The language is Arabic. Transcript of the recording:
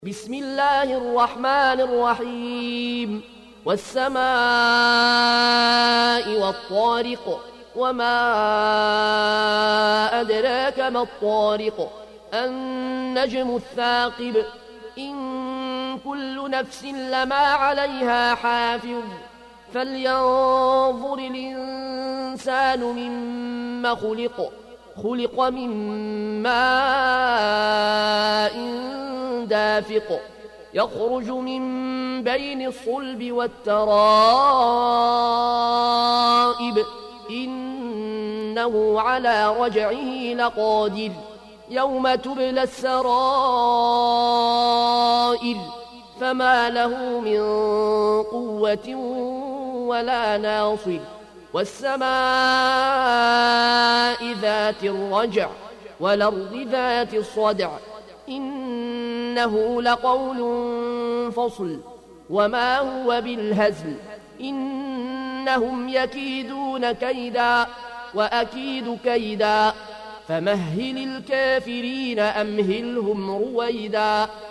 بسم الله الرحمن الرحيم والسماء والطارق وما أدراك ما الطارق النجم الثاقب إن كل نفس لما عليها حافظ فلينظر الإنسان مما خلق من ماء دافق يخرج من بين الصلب والترائب إنه على رجعه لقادر يوم تبلى السرائر فما له من قوة ولا ناصر والسماء ذات الرجع والأرض ذات الصدع إنه لقول فصل وما هو بالهزل إنهم يكيدون كيدا وأكيد كيدا فمهل الكافرين أمهلهم رويدا